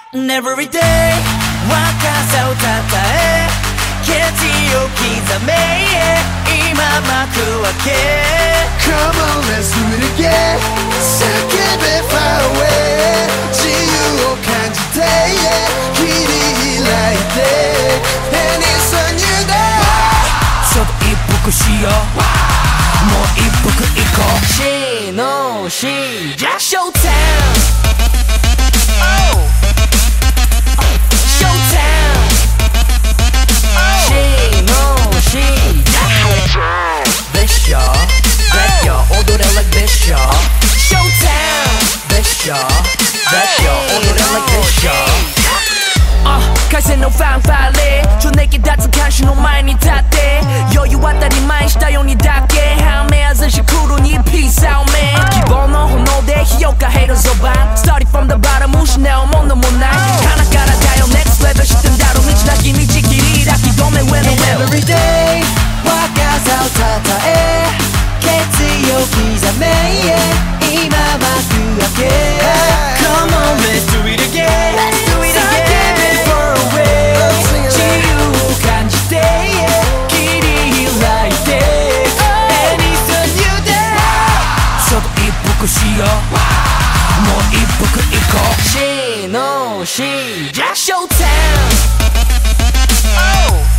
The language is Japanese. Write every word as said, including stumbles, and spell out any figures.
Every day 若さをたたえケチを刻め今幕開け Come on let's do it again 叫べ far away 自由を感じて切り開いて And it's a new day ちょっと一服しようもう一服行こうしのしじゃ Showtime風のファンファーレ情熱脱監視の前に立って余裕当たり前したようにだけ半目外し来るにピースアウメン希望の炎で火をかへるそば Starting from the bottom 失うものもない鼻からだよ Next level 知ってんだろ道なき道切り開き止め When the every day 若さをたたえ決意を刻め今幕開け Come on let's do it again Let's do it againしようもう一服行こうしのしじゃ Showtime